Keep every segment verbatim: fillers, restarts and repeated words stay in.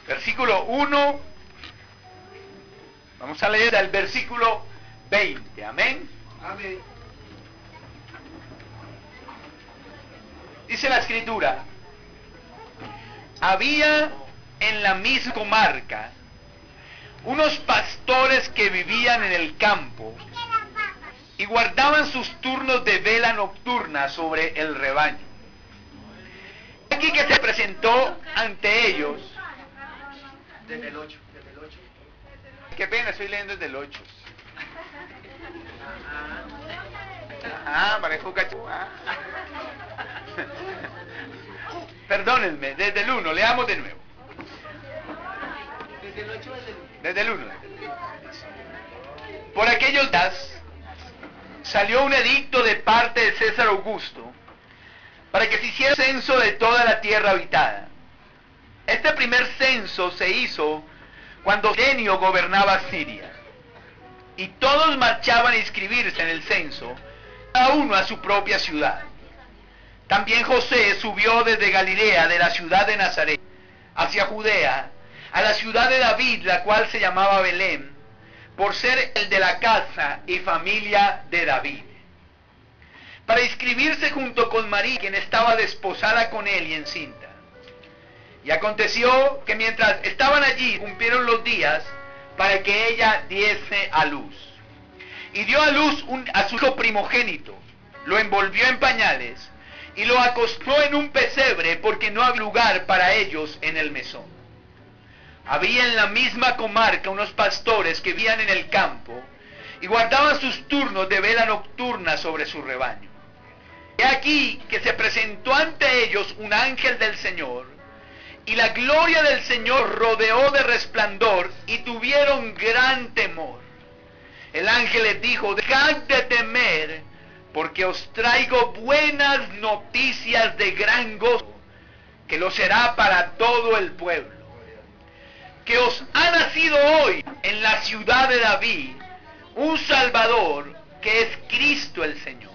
versículo uno, vamos a leer el versículo veinte, amén. Amén. Dice la escritura: había en la misma comarca unos pastores que vivían en el campo y guardaban sus turnos de vela nocturna sobre el rebaño. Aquí que se presentó ante ellos. Desde el ocho, desde el ocho. Qué pena, estoy leyendo desde el ocho. Ah, parejo cacho. Ah. Perdónenme, desde el uno, leamos de nuevo. Desde el ocho, desde el uno. Desde el uno. Por aquellos días salió un edicto de parte de César Augusto para que se hiciera censo de toda la tierra habitada. Este primer censo se hizo cuando Genio gobernaba Siria, y todos marchaban a inscribirse en el censo, cada uno a su propia ciudad. También José subió desde Galilea, de la ciudad de Nazaret, hacia Judea, a la ciudad de David, la cual se llamaba Belén, por ser el de la casa y familia de David, para inscribirse junto con María, quien estaba desposada con él y encinta. Y aconteció que mientras estaban allí, cumplieron los días para que ella diese a luz. Y dio a luz un, a su hijo primogénito, lo envolvió en pañales y lo acostó en un pesebre, porque no había lugar para ellos en el mesón. Había en la misma comarca unos pastores que vivían en el campo y guardaban sus turnos de vela nocturna sobre su rebaño. He aquí que se presentó ante ellos un ángel del Señor, y la gloria del Señor rodeó de resplandor, y tuvieron gran temor. El ángel les dijo: dejad de temer, porque os traigo buenas noticias de gran gozo, que lo será para todo el pueblo. Que os ha nacido hoy en la ciudad de David un Salvador, que es Cristo el Señor.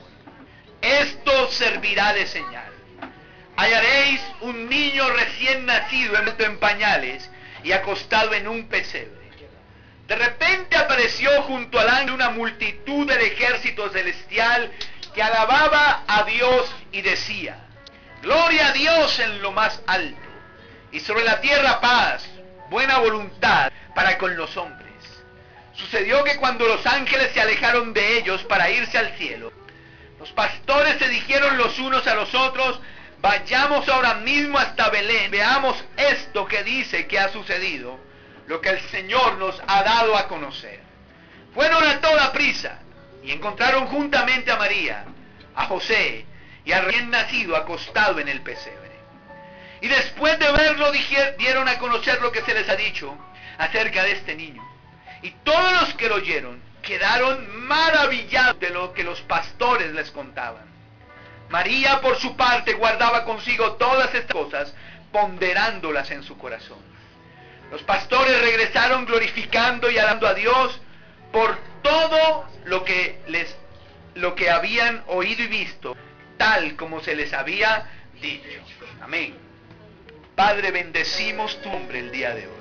Esto servirá de señal: hallaréis un niño recién nacido envuelto en pañales y acostado en un pesebre. De repente apareció junto al ángel una multitud del ejército celestial que alababa a Dios y decía: gloria a Dios en lo más alto, y sobre la tierra paz, buena voluntad para con los hombres. Sucedió que cuando los ángeles se alejaron de ellos para irse al cielo, los pastores se dijeron los unos a los otros: vayamos ahora mismo hasta Belén, veamos esto que dice que ha sucedido, lo que el Señor nos ha dado a conocer. Fueron a toda prisa y encontraron juntamente a María, a José y al recién nacido acostado en el pesebre. Y después de verlo dieron a conocer lo que se les ha dicho acerca de este niño. Y todos los que lo oyeron quedaron maravillados de lo que los pastores les contaban. María, por su parte, guardaba consigo todas estas cosas, ponderándolas en su corazón. Los pastores regresaron glorificando y alabando a Dios por todo lo que les, lo que habían oído y visto, tal como se les había dicho. Amén. Padre, bendecimos tu nombre el día de hoy.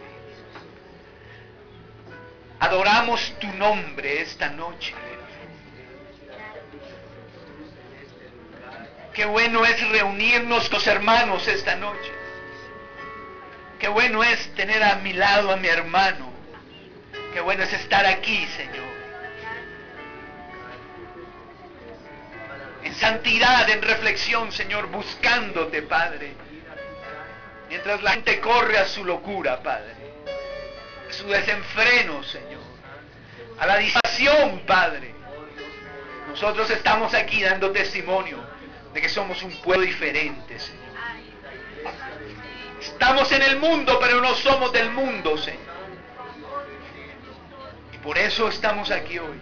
Adoramos tu nombre esta noche. Qué bueno es reunirnos con los hermanos esta noche. Qué bueno es tener a mi lado a mi hermano. Qué bueno es estar aquí, Señor. En santidad, en reflexión, Señor, buscándote, Padre. Mientras la gente corre a su locura, Padre. A su desenfreno, Señor. A la distracción, Padre. Nosotros estamos aquí dando testimonio de que somos un pueblo diferente, Señor. Estamos en el mundo, pero no somos del mundo, Señor. Y por eso estamos aquí hoy.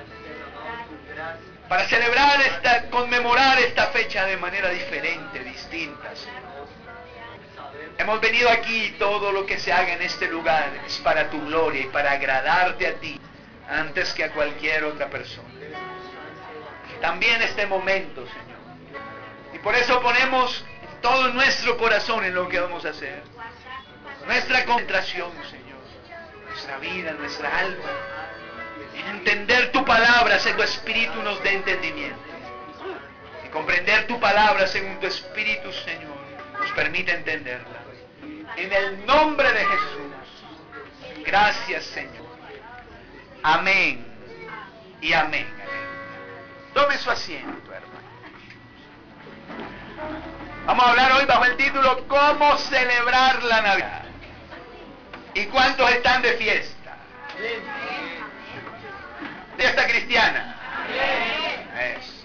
Para celebrar esta, conmemorar esta fecha de manera diferente, distinta, Señor. Hemos venido aquí y todo lo que se haga en este lugar es para tu gloria y para agradarte a ti antes que a cualquier otra persona. También este momento, Señor. Y por eso ponemos todo nuestro corazón en lo que vamos a hacer. Nuestra concentración, Señor. Nuestra vida, nuestra alma. En entender tu palabra, según tu espíritu nos dé entendimiento. Y comprender tu palabra, según tu espíritu, Señor, nos permite entenderla. En el nombre de Jesús. Gracias, Señor. Amén. Y amén. Amén. Tome su asiento, hermano. Vamos a hablar hoy bajo el título ¿Cómo celebrar la Navidad? ¿Y cuántos están de fiesta? Fiesta cristiana. Eso.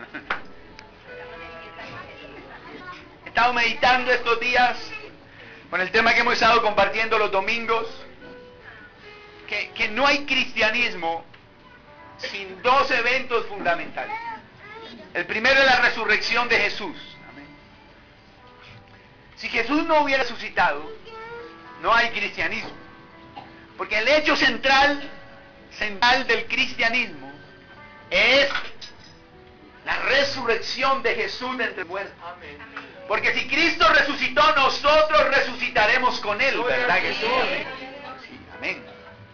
He estado meditando estos días con el tema que hemos estado compartiendo los domingos, que, que no hay cristianismo sin dos eventos fundamentales. El primero es la resurrección de Jesús. Amén. Si Jesús no hubiera resucitado, no hay cristianismo. Porque el hecho central, central del cristianismo es la resurrección de Jesús de entre muertos. Porque si Cristo resucitó, nosotros resucitaremos con Él, ¿verdad que sí? Amén. Sí, amén.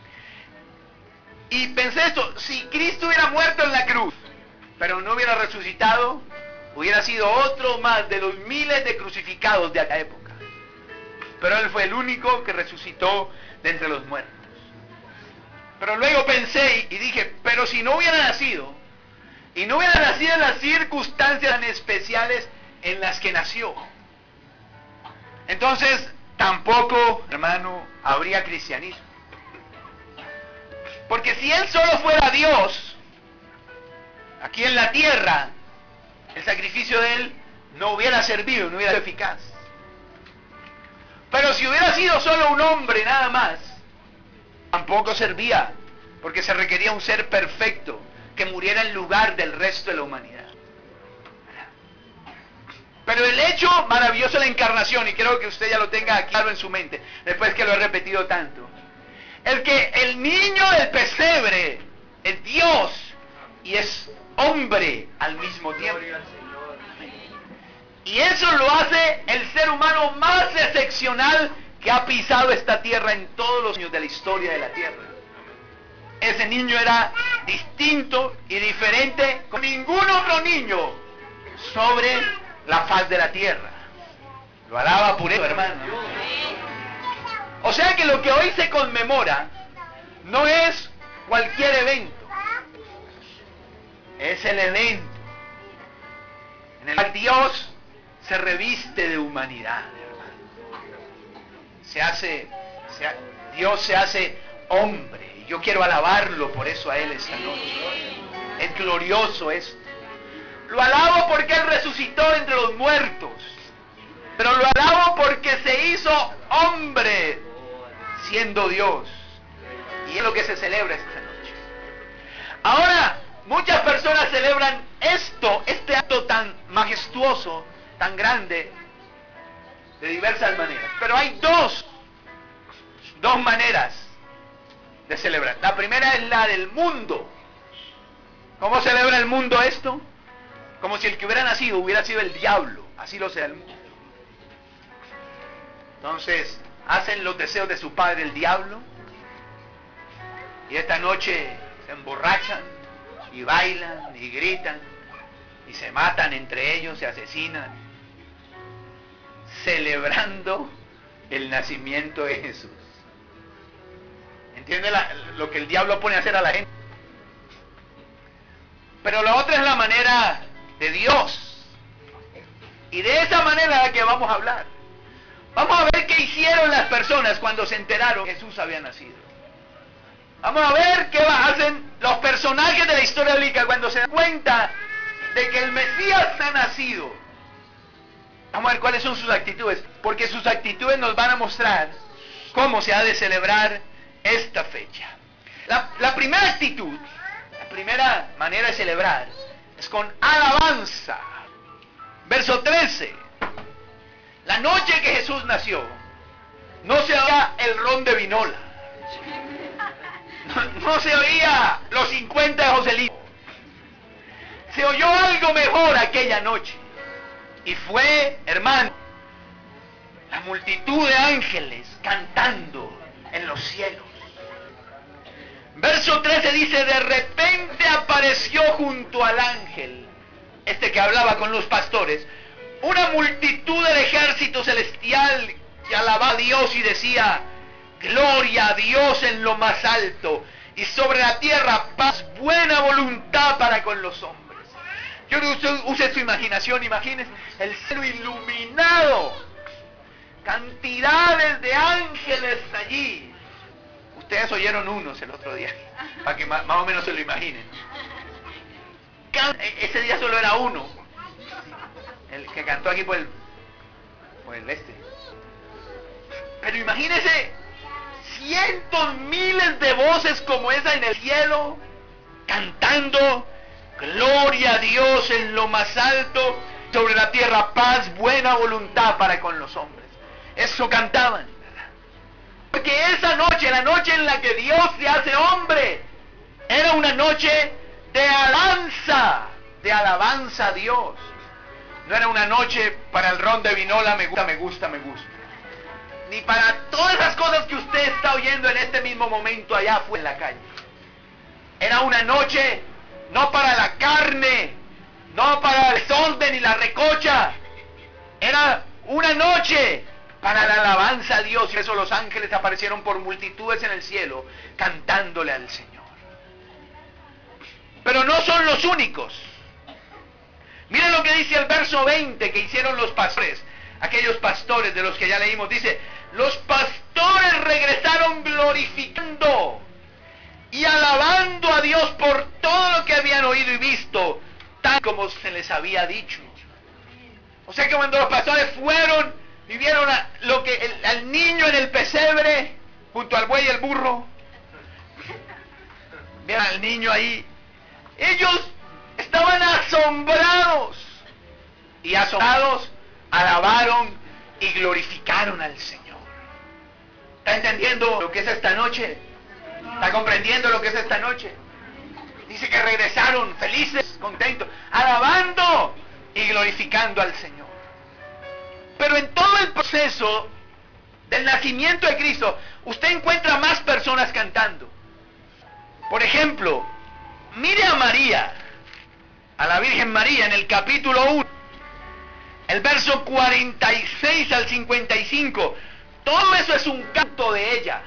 Y pensé esto, si Cristo hubiera muerto en la cruz, pero no hubiera resucitado, hubiera sido otro más de los miles de crucificados de aquella época. Pero Él fue el único que resucitó de entre los muertos. Pero luego pensé y dije, pero si no hubiera nacido, y no hubiera nacido en las circunstancias tan especiales en las que nació, entonces tampoco, hermano, habría cristianismo. Porque si Él solo fuera Dios, aquí en la tierra, el sacrificio de Él no hubiera servido, no hubiera sido eficaz. Pero si hubiera sido solo un hombre nada más, tampoco servía, porque se requería un ser perfecto que muriera en lugar del resto de la humanidad. Pero el hecho maravilloso de la encarnación, y creo que usted ya lo tenga claro en su mente, después que lo he repetido tanto, el que el niño del pesebre es Dios y es hombre al mismo tiempo. Y eso lo hace el ser humano más excepcional que ha pisado esta tierra en todos los años de la historia de la tierra. Ese niño era distinto y diferente con ningún otro niño sobre la faz de la tierra. Lo alaba por eso, hermano. O sea que lo que hoy se conmemora no es cualquier evento, es el evento en el cual Dios se reviste de humanidad, hermano. Se hace, se ha, Dios se hace hombre, y yo quiero alabarlo por eso a Él esta noche. Es glorioso esto. Lo alabo porque Él resucitó entre los muertos, pero lo alabo porque se hizo hombre siendo Dios, y es lo que se celebra esta noche. Ahora, muchas personas celebran esto, este acto tan majestuoso, tan grande, de diversas maneras. Pero hay dos, dos maneras de celebrar. La primera es la del mundo. ¿Cómo celebra el mundo esto? Como si el que hubiera nacido hubiera sido el diablo. Así lo sea el mundo. Entonces, hacen los deseos de su padre el diablo, y esta noche se emborrachan y bailan y gritan y se matan entre ellos, se asesinan, celebrando el nacimiento de Jesús. ¿Entiende la, lo que el diablo pone a hacer a la gente? Pero la otra es la manera de Dios, y de esa manera la que vamos a hablar. Vamos a ver qué hicieron las personas cuando se enteraron que Jesús había nacido. Vamos a ver qué hacen los personajes de la historia bíblica cuando se dan cuenta de que el Mesías ha nacido. Vamos a ver cuáles son sus actitudes, porque sus actitudes nos van a mostrar cómo se ha de celebrar esta fecha. La, la primera actitud, la primera manera de celebrar es con alabanza. Verso trece. La noche que Jesús nació, no se oía el ron de vinola, no, no se oía los cincuenta de Joselito. Se oyó algo mejor aquella noche, Y fue, hermano, la multitud de ángeles cantando en los cielos. Verso trece dice, de repente apareció junto al ángel, este que hablaba con los pastores, una multitud del ejército celestial que alababa a Dios y decía, gloria a Dios en lo más alto, y sobre la tierra paz, buena voluntad para con los hombres. Yo use, use su imaginación, imagínense el cielo iluminado, cantidades de ángeles allí. Ustedes oyeron unos el otro día, para que más, más o menos se lo imaginen. Ese día solo era uno, el que cantó aquí por el, por el este. Pero imagínense cientos, miles de voces como esa en el cielo, cantando, gloria a Dios en lo más alto, sobre la tierra paz, buena voluntad para con los hombres. Eso cantaban, ¿verdad? Porque esa noche, la noche en la que Dios se hace hombre, era una noche de alabanza, de alabanza a Dios. No era una noche para el ron de vinola, me gusta, me gusta, me gusta. Ni para todas las cosas que usted está oyendo en este mismo momento allá afuera en la calle. Era una noche no para la carne, no para el sonde ni la recocha. Era una noche para la alabanza a Dios. Y eso los ángeles aparecieron por multitudes en el cielo, cantándole al Señor. Pero no son los únicos. Miren lo que dice el verso veinte que hicieron los pastores, aquellos pastores de los que ya leímos. Dice, los pastores regresaron glorificando y alabando a Dios por todo lo que habían oído y visto, tal como se les había dicho. O sea que cuando los pastores fueron y vieron a, lo que, el, al niño en el pesebre, junto al buey y el burro, vieron al niño ahí, ellos estaban asombrados, y asombrados alabaron y glorificaron al Señor. ¿Está entendiendo lo que es esta noche? ¿Está comprendiendo lo que es esta noche? Dice que regresaron felices, contentos, alabando y glorificando al Señor. Pero en todo el proceso del nacimiento de Cristo, usted encuentra más personas cantando. Por ejemplo, mire a María, a la Virgen María en el capítulo uno, el verso cuarenta y seis al cincuenta y cinco. Todo eso es un canto de ella,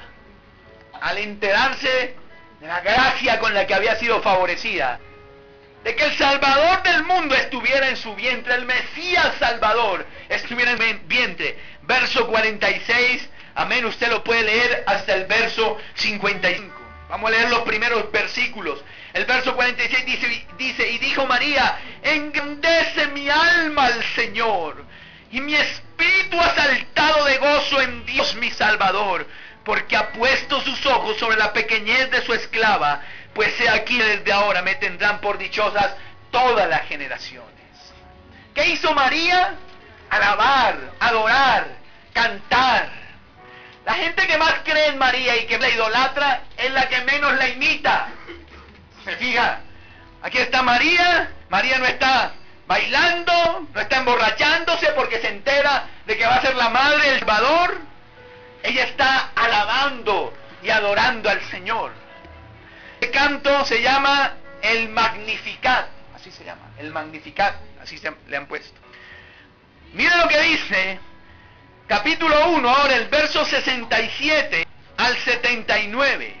al enterarse de la gracia con la que había sido favorecida, de que el Salvador del mundo estuviera en su vientre, el Mesías Salvador estuviera en su vientre. Verso cuarenta y seis, amén, usted lo puede leer hasta el verso cincuenta y cinco. Vamos a leer los primeros versículos. El verso cuarenta y seis dice, dice, y dijo María, engrandece mi alma al Señor, y mi espíritu ha saltado de gozo en Dios mi Salvador, porque ha puesto sus ojos sobre la pequeñez de su esclava, pues he aquí desde ahora me tendrán por dichosas todas las generaciones. ¿Qué hizo María? Alabar, adorar, cantar. La gente que más cree en María y que la idolatra es la que menos la imita. ¿Se fija? Aquí está María. María no está bailando, no está emborrachándose porque se entera de que va a ser la madre del Salvador. Ella está alabando y adorando al Señor. Este canto se llama el Magnificat, así se llama, el Magnificat, así se le han puesto. Miren lo que dice, capítulo uno, ahora el verso sesenta y siete al setenta y nueve.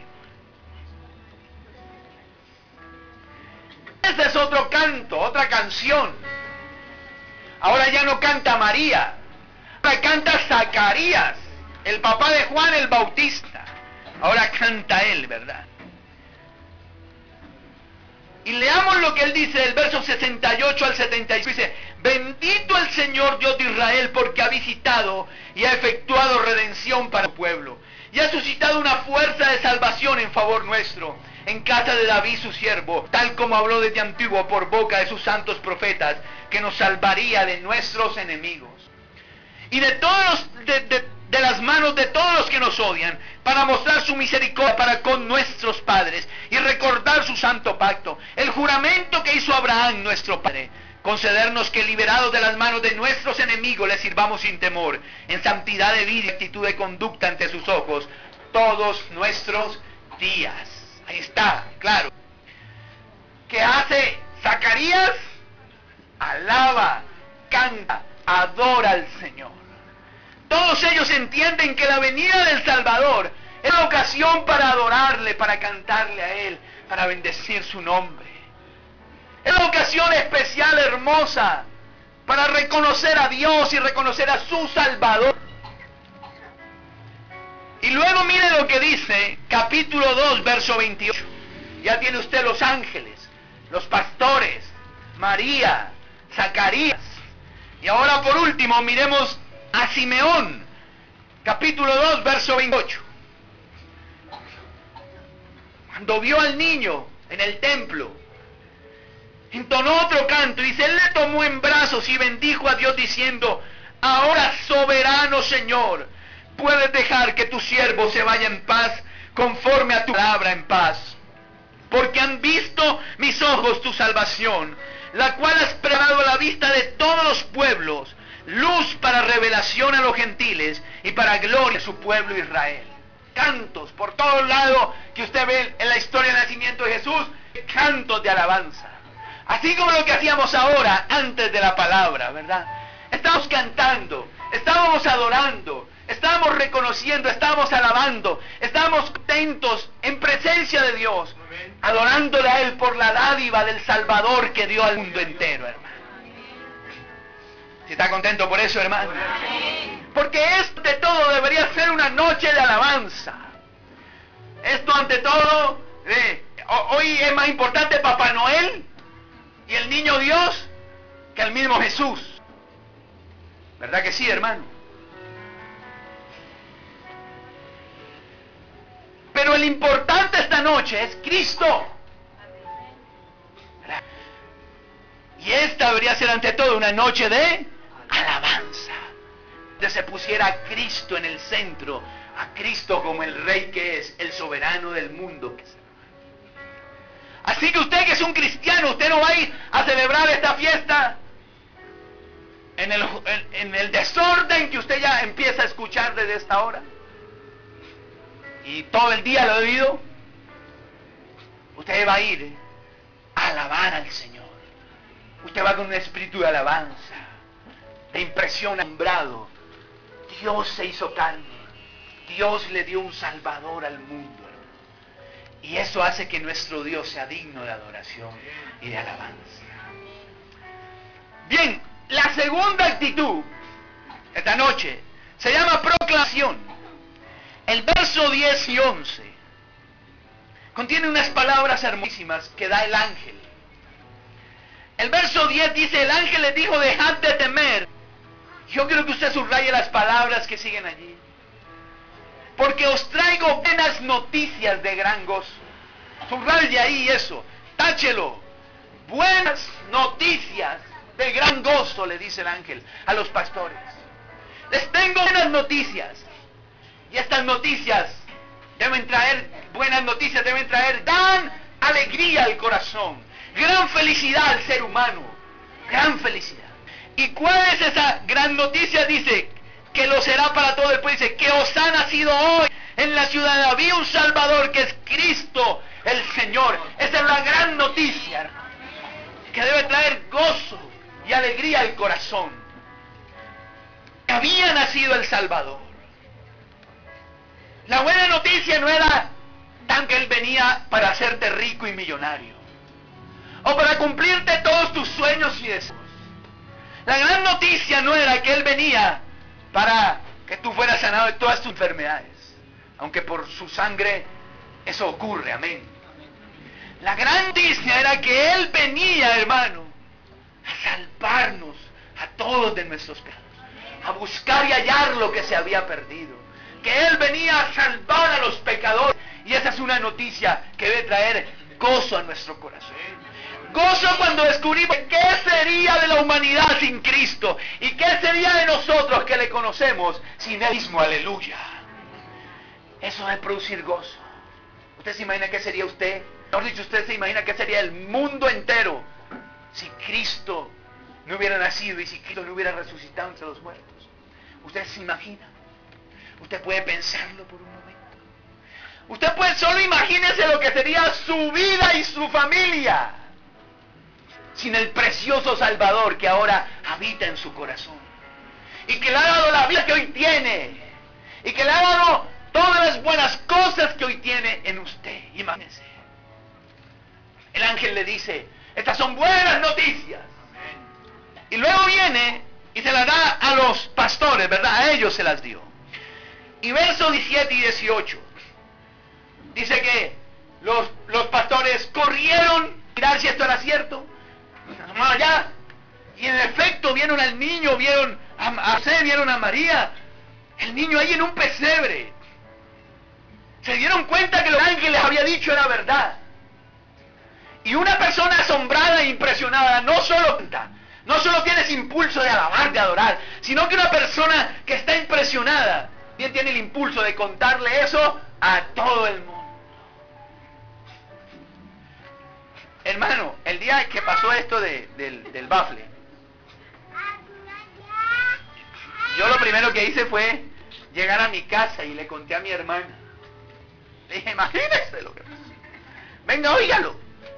Este es otro canto, otra canción. Ahora ya no canta María, ahora canta Zacarías, el papá de Juan el Bautista. Ahora canta él, ¿verdad? Y leamos lo que él dice del verso sesenta y ocho al setenta y seis. Dice, bendito el Señor Dios de Israel, porque ha visitado y ha efectuado redención para su pueblo, y ha suscitado una fuerza de salvación en favor nuestro, en casa de David su siervo, tal como habló desde antiguo por boca de sus santos profetas, que nos salvaría de nuestros enemigos y de todos los, de, de, de las manos de todos los que nos odian, para mostrar su misericordia para con nuestros padres y recordar su santo pacto, el juramento que hizo Abraham nuestro padre, concedernos que liberados de las manos de nuestros enemigos les sirvamos sin temor, en santidad de vida y actitud de conducta ante sus ojos, todos nuestros días. Ahí está, claro. ¿Qué hace Zacarías? Alaba, canta, adora al Señor. Todos ellos entienden que la venida del Salvador es la ocasión para adorarle, para cantarle a Él, para bendecir su nombre. Es la ocasión especial, hermosa, para reconocer a Dios y reconocer a su Salvador. Y luego mire lo que dice capítulo dos, verso veintiocho. Ya tiene usted los ángeles, los pastores, María, Zacarías. Y ahora por último miremos a Simeón, capítulo dos, verso veintiocho. Cuando vio al niño en el templo, entonó otro canto, y dice, él le tomó en brazos y bendijo a Dios diciendo, ahora soberano Señor, puedes dejar que tu siervo se vaya en paz, conforme a tu palabra en paz. Porque han visto mis ojos tu salvación, la cual has preparado a la vista de todos los pueblos, luz para revelación a los gentiles y para gloria a su pueblo Israel. Cantos por todos lados que usted ve en la historia del nacimiento de Jesús, cantos de alabanza. Así como lo que hacíamos ahora, antes de la palabra, ¿verdad? Estamos cantando, estábamos adorando, estábamos reconociendo, estábamos alabando, estábamos contentos en presencia de Dios, adorándole a Él por la dádiva del Salvador que dio al mundo entero, hermano. ¿Si está contento por eso, hermano? Porque esto ante todo debería ser una noche de alabanza. Esto ante todo, eh, hoy es más importante Papá Noel y el niño Dios que el mismo Jesús. ¿Verdad que sí, hermano? Pero el importante esta noche es Cristo. ¿Verdad? Y esta debería ser ante todo una noche de alabanza, donde se pusiera a Cristo en el centro, a Cristo como el Rey que es, el soberano del mundo que es. Así que usted que es un cristiano, usted no va a ir a celebrar esta fiesta en el, en, en el desorden que usted ya empieza a escuchar desde esta hora. Y todo el día lo he oído. Usted va a ir a alabar al Señor. Usted va con un espíritu de alabanza, de impresión, asombrado. Dios se hizo carne. Dios le dio un Salvador al mundo. Y eso hace que nuestro Dios sea digno de adoración y de alabanza. Bien, la segunda actitud, esta noche, se llama proclamación. El verso diez y once contiene unas palabras hermosísimas que da el ángel. El verso diez dice, el ángel le dijo, dejad de temer. Yo quiero que usted subraye las palabras que siguen allí. Porque os traigo buenas noticias de gran gozo. Subraye ahí eso, táchelo. Buenas noticias de gran gozo, le dice el ángel a los pastores. Les tengo buenas noticias. Y estas noticias deben traer, buenas noticias deben traer gran alegría al corazón, gran felicidad al ser humano, gran felicidad. ¿Y cuál es esa gran noticia? Dice, que lo será para todo el pueblo. Dice, que os ha nacido hoy en la ciudad de David un Salvador, que es Cristo el Señor. Esa es la gran noticia, que debe traer gozo y alegría al corazón. Había nacido el Salvador. La buena noticia no era tan que Él venía para hacerte rico y millonario, o para cumplirte todos tus sueños y deseos. La gran noticia no era que Él venía para que tú fueras sanado de todas tus enfermedades, aunque por su sangre eso ocurre, amén. La gran noticia era que Él venía, hermano, a salvarnos a todos de nuestros pecados, a buscar y hallar lo que se había perdido. Que Él venía a salvar a los pecadores. Y esa es una noticia que debe traer gozo a nuestro corazón. Gozo cuando descubrimos qué sería de la humanidad sin Cristo, y qué sería de nosotros que le conocemos sin Él mismo, aleluya. Eso debe producir gozo. ¿Usted se imagina qué sería usted? Mejor dicho, usted se imagina qué sería el mundo entero si Cristo no hubiera nacido y si Cristo no hubiera resucitado entre los muertos. Usted se imagina, usted puede pensarlo por un momento. Usted puede, solo imagínese lo que sería su vida y su familia sin el precioso Salvador que ahora habita en su corazón y que le ha dado la vida que hoy tiene y que le ha dado todas las buenas cosas que hoy tiene en usted. Imagínese. El ángel le dice, estas son buenas noticias. Y luego viene y se las da a los pastores, ¿verdad? A ellos se las dio. Y versos diecisiete y dieciocho. Dice que los, los pastores corrieron a mirar si esto era cierto. Allá. Y en efecto vieron al niño, vieron a, a José, vieron a María. El niño ahí en un pesebre. Se dieron cuenta que lo que el ángel les había dicho era verdad. Y una persona asombrada e impresionada no solo canta, no solo tiene ese impulso de alabar, de adorar, sino que una persona que está impresionada bien tiene el impulso de contarle eso a todo el mundo. Hermano, el día que pasó esto de, del, del bafle, yo lo primero que hice fue llegar a mi casa y le conté a mi hermana. Le dije, imagínese lo que pasó. Venga, óigalo.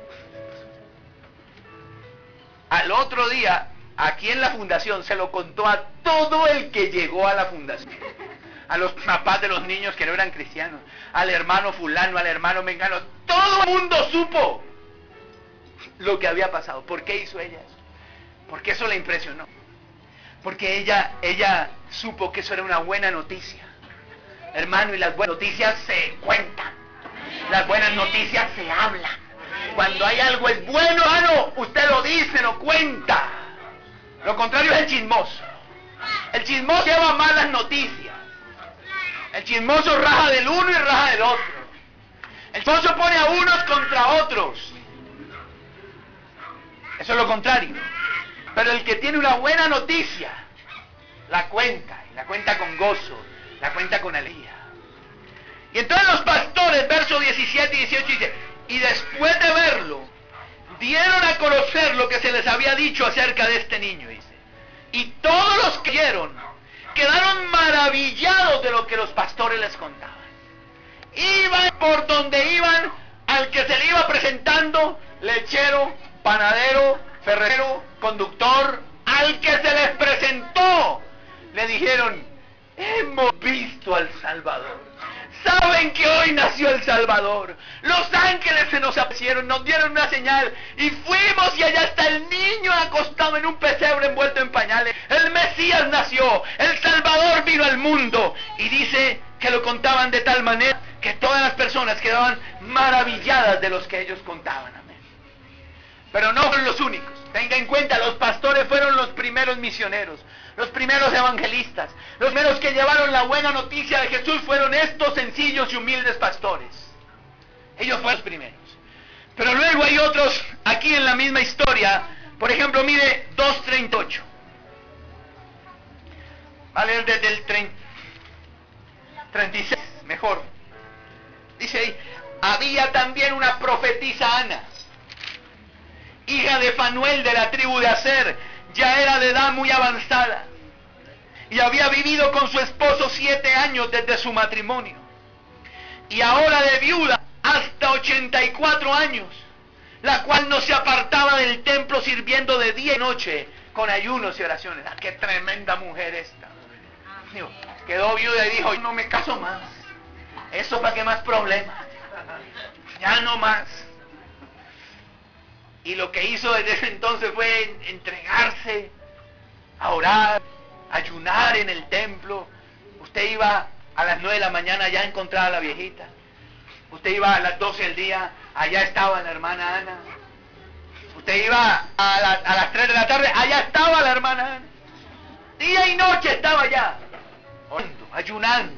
Al otro día, aquí en la fundación, se lo contó a todo el que llegó a la fundación. A los papás de los niños que no eran cristianos, al hermano fulano, al hermano mengano. Todo el mundo supo lo que había pasado. ¿Por qué hizo ella eso? Porque eso le impresionó. Porque ella, ella supo que eso era una buena noticia. Hermano, y las buenas noticias se cuentan. Las buenas noticias se hablan. Cuando hay algo es bueno, hermano, usted lo dice, lo cuenta. Lo contrario es el chismoso. El chismoso lleva malas noticias. El chismoso raja del uno y raja del otro. El chismoso pone a unos contra otros. Eso es lo contrario. Pero el que tiene una buena noticia, la cuenta, y la cuenta con gozo, la cuenta con alegría. Y entonces los pastores, versos diecisiete y dieciocho, dice, y después de verlo, dieron a conocer lo que se les había dicho acerca de este niño, dice. Y todos los que vieron quedaron maravillados de lo que los pastores les contaban. Iban por donde iban, al que se le iba presentando, lechero, panadero, ferrero, conductor, al que se les presentó, le dijeron, hemos visto al Salvador. Saben que hoy nació el Salvador. Los ángeles se nos aparecieron, nos dieron una señal y fuimos y allá está el niño acostado en un pesebre envuelto en pañales. El Mesías nació, el Salvador vino al mundo. Y dice que lo contaban de tal manera que todas las personas quedaban maravilladas de los que ellos contaban. Amén. Pero no fueron los únicos. Tenga en cuenta, los pastores fueron los primeros misioneros, los primeros evangelistas, los primeros que llevaron la buena noticia de Jesús fueron estos sencillos y humildes pastores. Ellos fueron los primeros. Pero luego hay otros aquí en la misma historia. Por ejemplo, mire dos treinta y ocho. Va a leer desde el treinta, treinta y seis, mejor. Dice ahí, había también una profetisa Ana, hija de Fanuel de la tribu de Aser. Ya era de edad muy avanzada y había vivido con su esposo siete años desde su matrimonio, y ahora de viuda hasta ochenta y cuatro años, la cual no se apartaba del templo sirviendo de día y noche con ayunos y oraciones. ¡Ah, qué tremenda mujer esta! Digo, quedó viuda y dijo, no me caso más, eso para qué más problemas, ya no más. Y lo que hizo desde ese entonces fue entregarse a orar, ayunar en el templo. Usted iba a las nueve de la mañana, allá encontraba a la viejita. Usted iba a las doce del día, allá estaba la hermana Ana. Usted iba a, la, a las tres de la tarde, allá estaba la hermana Ana. Día y noche estaba allá, orando, ayunando.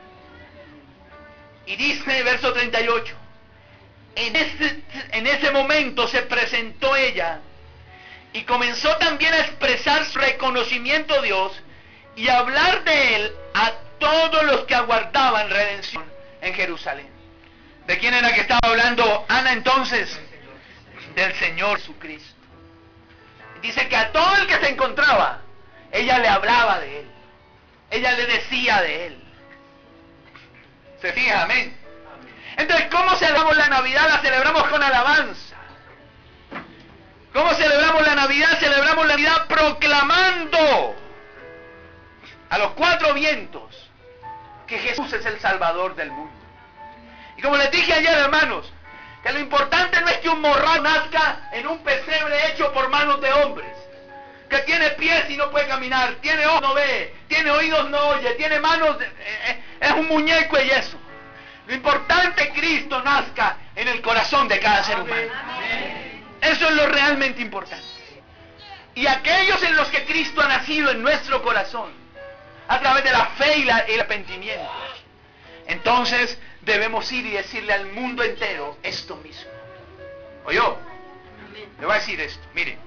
Y dice, verso treinta y ocho, En ese, en ese momento se presentó ella y comenzó también a expresar su reconocimiento a Dios y a hablar de Él a todos los que aguardaban redención en Jerusalén. ¿De quién era que estaba hablando Ana entonces? Del Señor Jesucristo. Dice que a todo el que se encontraba, ella le hablaba de él. Ella le decía de él. ¿Se fija? Amén. Entonces, ¿cómo celebramos la Navidad? La celebramos con alabanza. ¿Cómo celebramos la Navidad? Celebramos la Navidad proclamando a los cuatro vientos que Jesús es el Salvador del mundo. Y como les dije ayer, hermanos, que lo importante no es que un morral nazca en un pesebre hecho por manos de hombres, que tiene pies y no puede caminar, tiene ojos no ve, tiene oídos no oye, tiene manos, eh, es un muñeco y eso. Lo importante es que Cristo nazca en el corazón de cada ser humano. Eso es lo realmente importante. Y aquellos en los que Cristo ha nacido en nuestro corazón, a través de la fe y, la, y el arrepentimiento, entonces debemos ir y decirle al mundo entero esto mismo. ¿Oyó? Le voy a decir esto, miren.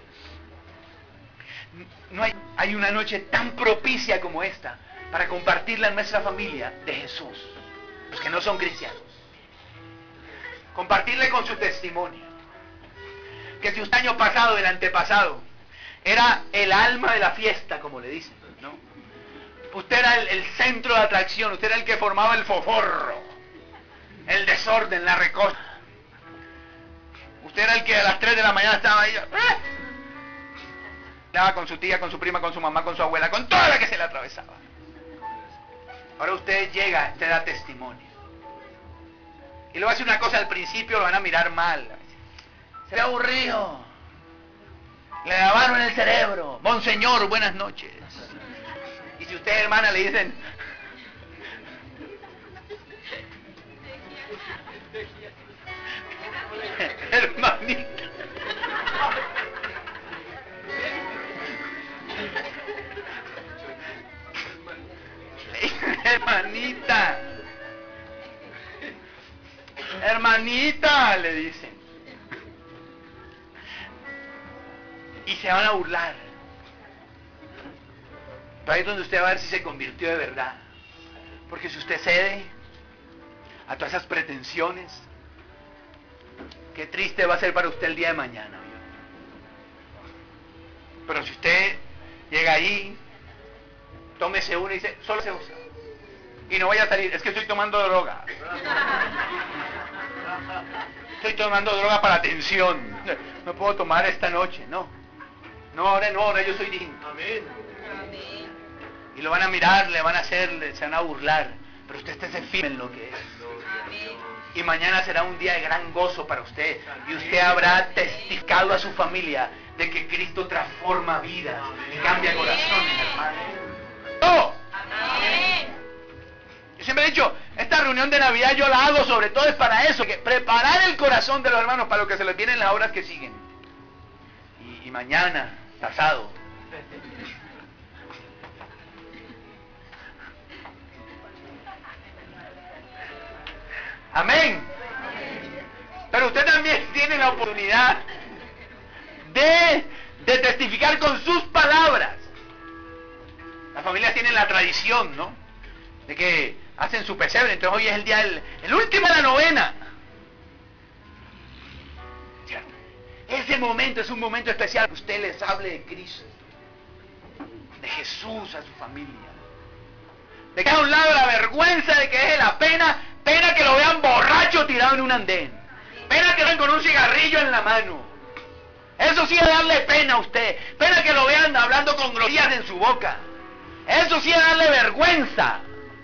No hay, hay una noche tan propicia como esta para compartirla en nuestra familia de Jesús, los que no son cristianos. Compartirle con su testimonio. Que si usted año pasado, el antepasado, era el alma de la fiesta, como le dicen, ¿no? Usted era el, el centro de atracción, usted era el que formaba el foforro, el desorden, la recocha. Usted era el que a las tres de la mañana estaba ahí, ¡ah! Estaba con su tía, con su prima, con su mamá, con su abuela, con toda la que se le atravesaba. Ahora usted llega, usted da testimonio. Y luego hace una cosa al principio, lo van a mirar mal. Se ve aburrido. Le lavaron el cerebro. Monseñor, buenas noches. Y si usted, hermana, le dicen... Hermanita. Hermanita. Hermanita, le dicen. Y se van a burlar. Pero ahí es donde usted va a ver si se convirtió de verdad. Porque si usted cede a todas esas pretensiones, qué triste va a ser para usted el día de mañana. Pero si usted llega ahí, tómese una y dice, solo se usa. Y no vaya a salir, es que estoy tomando droga. Estoy tomando droga para atención. No puedo tomar esta noche, no. No, ahora no, ahora yo soy digno. Amén. Y lo van a mirar, le van a hacer, se van a burlar. Pero usted esté firme en lo que es. Y mañana será un día de gran gozo para usted. Y usted habrá testificado a su familia de que Cristo transforma vidas y cambia corazones, hermano. ¡No! Yo siempre he dicho, esta reunión de Navidad yo la hago sobre todo es para eso, que preparar el corazón de los hermanos para lo que se les vienen las horas que siguen. Y, y mañana, pasado. Amén. Pero usted también tiene la oportunidad de, de testificar con sus palabras. Las familias tienen la tradición, ¿no? De que hacen su pesebre, entonces hoy es el día del el último de la novena. ¿Cierto? Ese momento es un momento especial que usted les hable de Cristo, de Jesús a su familia. De que a un lado la vergüenza de que es la pena, pena que lo vean borracho tirado en un andén, pena que lo vean con un cigarrillo en la mano. Eso sí es darle pena a usted, pena que lo vean hablando con groserías en su boca. Eso sí es darle vergüenza.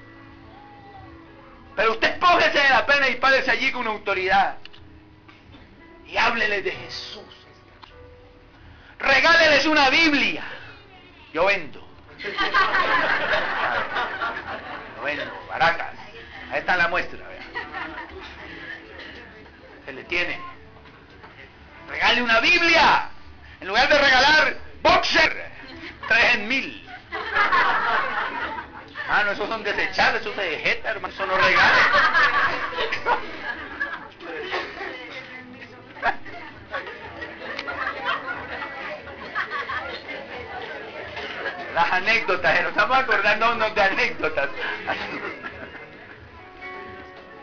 Pero usted espójese de la pena y párese allí con autoridad. Y háblele de Jesús. Regáleles una Biblia. Yo vendo. Yo vendo, baracas. Ahí está la muestra, vea. Se le tiene. Regale una Biblia. En lugar de regalar boxer, tres en mil. Ah, no, esos son desechables, esos de jeta, hermano, eso no regales. Las anécdotas, nos estamos acordándonos de anécdotas.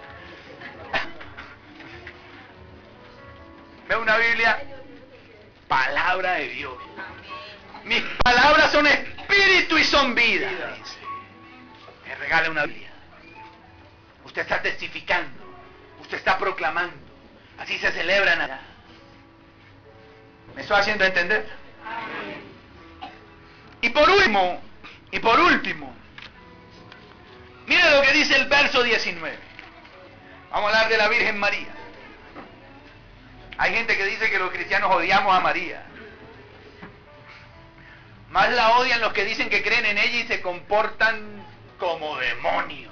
Ve una Biblia palabra de Dios. Mis palabras son espíritu y son vida. Dice. Me regala una Biblia. Usted está testificando. Usted está proclamando. Así se celebra Navidad. ¿Me estoy haciendo entender? Y por último, y por último, mire lo que dice el verso diecinueve. Vamos a hablar de la Virgen María. Hay gente que dice que los cristianos odiamos a María. Más la odian los que dicen que creen en ella y se comportan como demonios.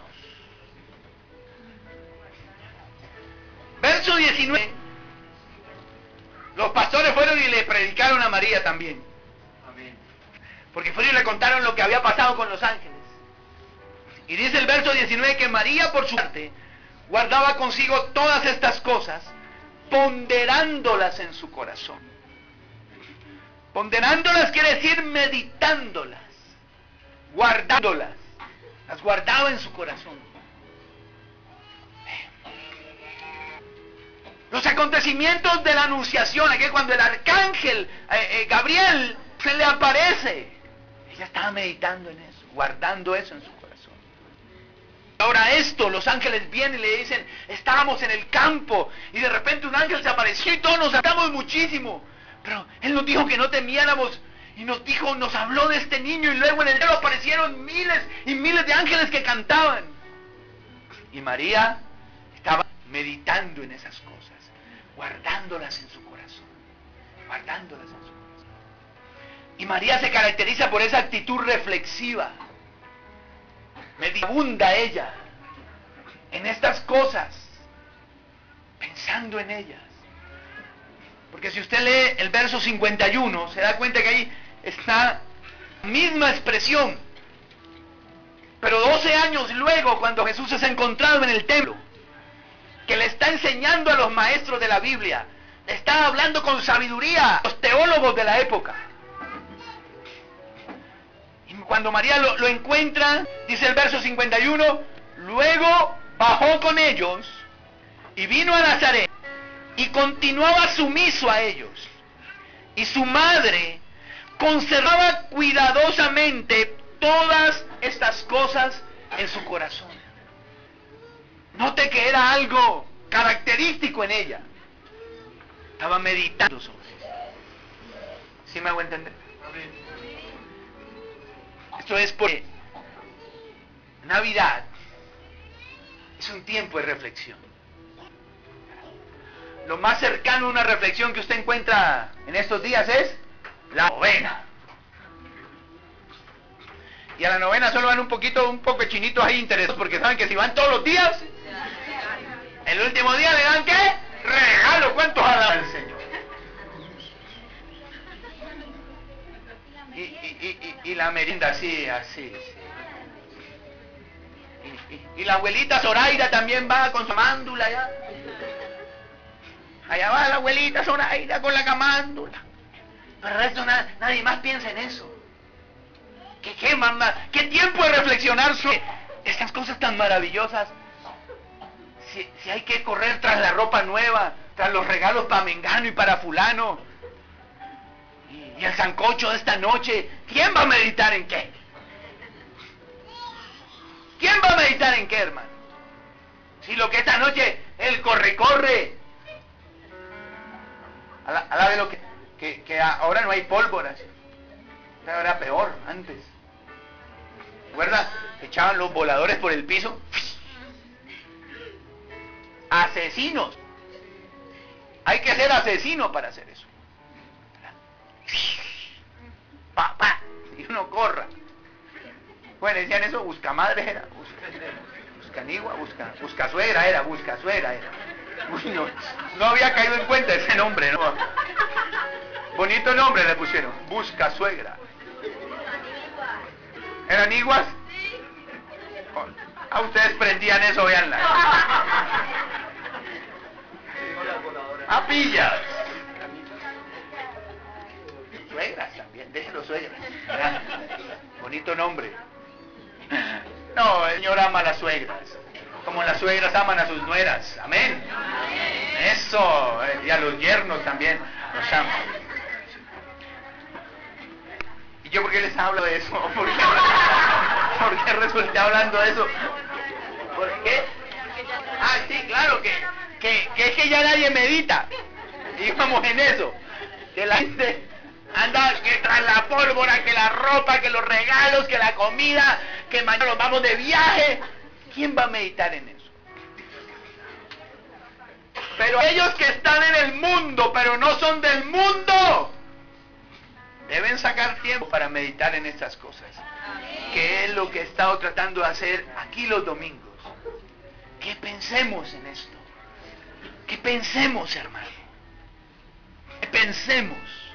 Verso diecinueve. Los pastores fueron y le predicaron a María también. Amén. Porque fueron y le contaron lo que había pasado con los ángeles. Y dice el verso diecinueve que María por su parte guardaba consigo todas estas cosas, ponderándolas en su corazón. Ponderándolas quiere decir meditándolas, guardándolas. Las guardaba en su corazón. Los acontecimientos de la anunciación, aquí cuando el arcángel eh, eh, Gabriel se le aparece, ella estaba meditando en eso, guardando eso en su corazón. Ahora esto, los ángeles vienen y le dicen, estábamos en el campo y de repente un ángel se apareció y todos nos asustamos muchísimo, pero él nos dijo que no temiéramos y nos dijo, nos habló de este niño y luego en el cielo aparecieron miles y miles de ángeles que cantaban. Y María estaba meditando en esas cosas, guardándolas en su corazón, guardándolas en su corazón. Y María se caracteriza por esa actitud reflexiva. Medita ella en estas cosas, pensando en ellas. Porque si usted lee el verso cincuenta y uno, se da cuenta que ahí está la misma expresión. Pero doce años luego, cuando Jesús es encontrado en el templo, que le está enseñando a los maestros de la Biblia, le está hablando con sabiduría a los teólogos de la época. Y cuando María lo, lo encuentra, dice el verso cincuenta y uno, luego bajó con ellos y vino a Nazaret y continuaba sumiso a ellos. Y su madre conservaba cuidadosamente todas estas cosas en su corazón. Note que era algo característico en ella. Estaba meditando sobre eso. ¿Sí me hago entender? Esto es porque Navidad es un tiempo de reflexión. Lo más cercano a una reflexión que usted encuentra en estos días es la novena. Y a la novena solo van un poquito, un poco de chinitos ahí interesados, porque saben que si van todos los días, el último día le dan ¿qué? Regalo. ¿Cuántos alaban al Señor? Y, y, y, y, y la merienda así, así, así. Y, y, y la abuelita Zoraida también va con su camándula allá. Allá va la abuelita Zoraida con la camándula. Pero el resto na, nadie más piensa en eso. ¿Qué, qué, mamá? ¿Qué tiempo de reflexionar sobre estas cosas tan maravillosas? Si, si hay que correr tras la ropa nueva, tras los regalos para Mengano y para fulano, y, y el sancocho de esta noche, ¿quién va a meditar en qué? ¿Quién va a meditar en qué, hermano? Si lo que esta noche, el corre-corre, a la, a la de lo que, que, que ahora no hay pólvora, era peor antes. ¿Recuerda? Echaban los voladores por el piso. Asesinos. Hay que ser asesino para hacer eso. Pa, pa, y uno corra. Bueno, decían eso, busca madre era, busca, busca nigua, busca, busca suegra era, busca suegra era. Uy, no, no había caído en cuenta ese nombre, ¿no? Bonito nombre le pusieron, busca suegra. ¿Eran iguas? A ustedes prendían eso, veanla. A pillas. Suegras también, déjenlo suegras. ¿Verdad? Bonito nombre. No, el Señor ama a las suegras, como las suegras aman a sus nueras. Amén. Eso, y a los yernos también los ama. ¿Y yo por qué les hablo de eso? ¿Por qué, ¿Por qué resulté hablando de eso? ¿Por qué? Ah, sí, claro, que, que, que es que ya nadie medita. Íbamos en eso. Que la gente anda que tras la pólvora, que la ropa, que los regalos, que la comida, que mañana nos vamos de viaje. ¿Quién va a meditar en eso? Pero ellos que están en el mundo, pero no son del mundo, deben sacar tiempo para meditar en estas cosas. Que es lo que he estado tratando de hacer aquí los domingos. Que pensemos en esto. Que pensemos, hermano. Que pensemos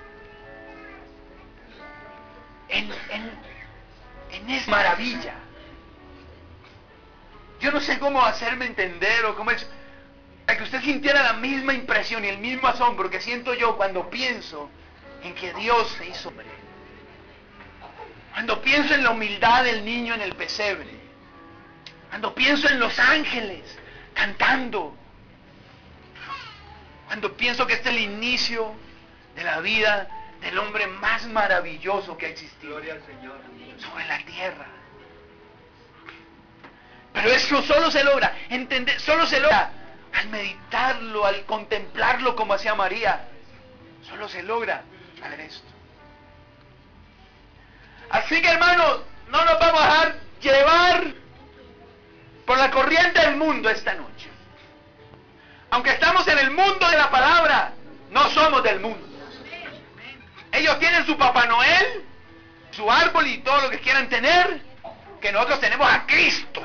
en, en, en esa maravilla. Yo no sé cómo hacerme entender o cómo es, para que usted sintiera la misma impresión y el mismo asombro que siento yo cuando pienso en que Dios se hizo hombre. Cuando pienso en la humildad del niño en el pesebre. Cuando pienso en los ángeles cantando. Cuando pienso que este es el inicio de la vida del hombre más maravilloso que ha existido sobre la tierra. Pero eso solo se logra, entender, solo se logra al meditarlo, al contemplarlo como hacía María. Solo se logra al ver esto. Así que, hermanos, no nos vamos a dejar llevar por la corriente del mundo esta noche. Aunque estamos en el mundo de la palabra, no somos del mundo. Ellos tienen su Papá Noel, su árbol y todo lo que quieran tener, que nosotros tenemos a Cristo.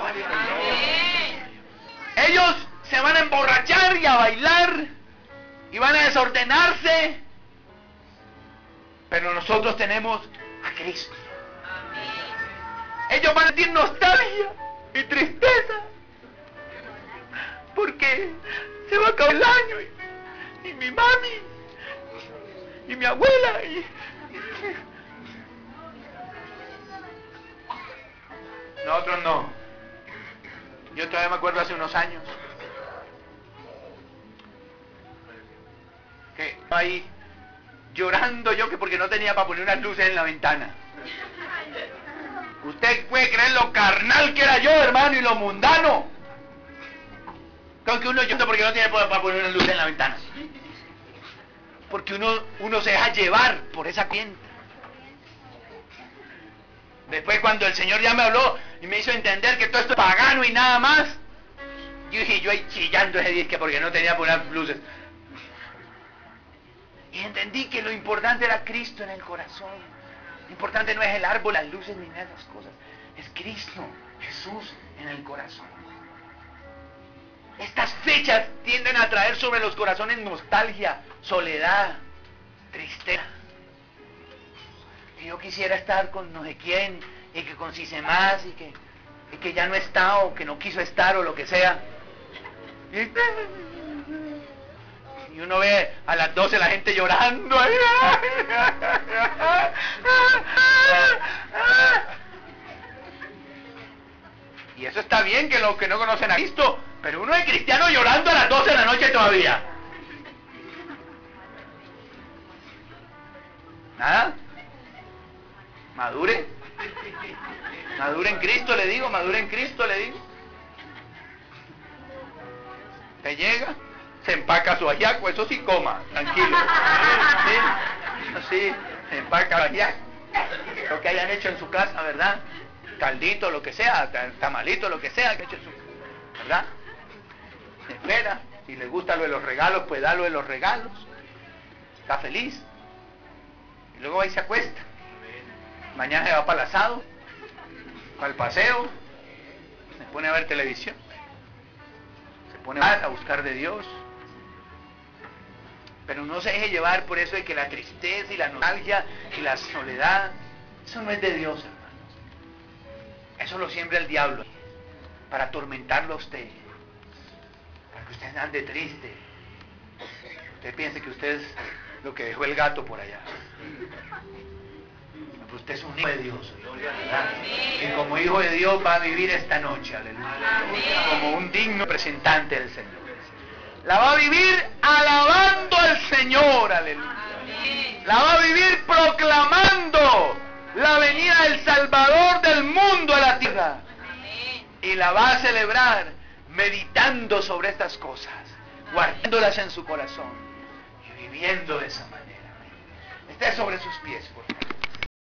Ellos se van a emborrachar y a bailar y van a desordenarse, pero nosotros tenemos a Cristo. Ellos van a sentir nostalgia y tristeza porque se va a acabar el año y, y mi mami y mi abuela y... Nosotros no. Yo todavía me acuerdo hace unos años que ahí llorando yo que porque no tenía para poner unas luces en la ventana. Usted puede creer lo carnal que era yo, hermano, y lo mundano. Creo que uno llora porque no tiene para poner unas luces en la ventana. Porque uno, uno se deja llevar por esa cuenta. Después cuando el Señor ya me habló y me hizo entender que todo esto es pagano y nada más, yo dije, yo ahí chillando ese disque porque no tenía para poner luces. Y entendí que lo importante era Cristo en el corazón. Lo importante no es el árbol, las luces ni nada de esas cosas. Es Cristo, Jesús en el corazón. Estas fechas tienden a traer sobre los corazones nostalgia, soledad, tristeza. Y yo quisiera estar con no sé quién, y que con si se más, y que, y que ya no está, o que no quiso estar, o lo que sea. Y, y uno ve a las doce la gente llorando. Y eso está bien, que los que no conocen a Cristo, pero uno es cristiano llorando a las doce de la noche todavía. ¿Nada? Madure. Madure en Cristo, le digo, madure en Cristo, le digo. Te llega, se empaca su ajiaco, eso sí coma, tranquilo. Sí, así, se empaca el ajiaco. Lo que hayan hecho en su casa, ¿verdad? Caldito, lo que sea, tamalito, lo que sea que hecho en su casa, ¿verdad? Se espera, si le gusta lo de los regalos, pues da lo de los regalos. Está feliz. Y luego va y se acuesta. Mañana se va para el asado, para el paseo, se pone a ver televisión, se pone a buscar de Dios. Pero no se deje llevar por eso de que la tristeza y la nostalgia y la soledad, eso no es de Dios, hermanos. Eso lo siembra el diablo para atormentarlo a usted, para que usted ande triste. Usted piense que usted es lo que dejó el gato por allá. Usted es un hijo de Dios, ¿verdad? Y como hijo de Dios va a vivir esta noche, aleluya, como un digno representante del Señor. La va a vivir alabando al Señor, aleluya. La va a vivir proclamando la venida del Salvador del mundo a la tierra. Y la va a celebrar meditando sobre estas cosas, guardándolas en su corazón y viviendo de esa manera. Esté sobre sus pies, por favor.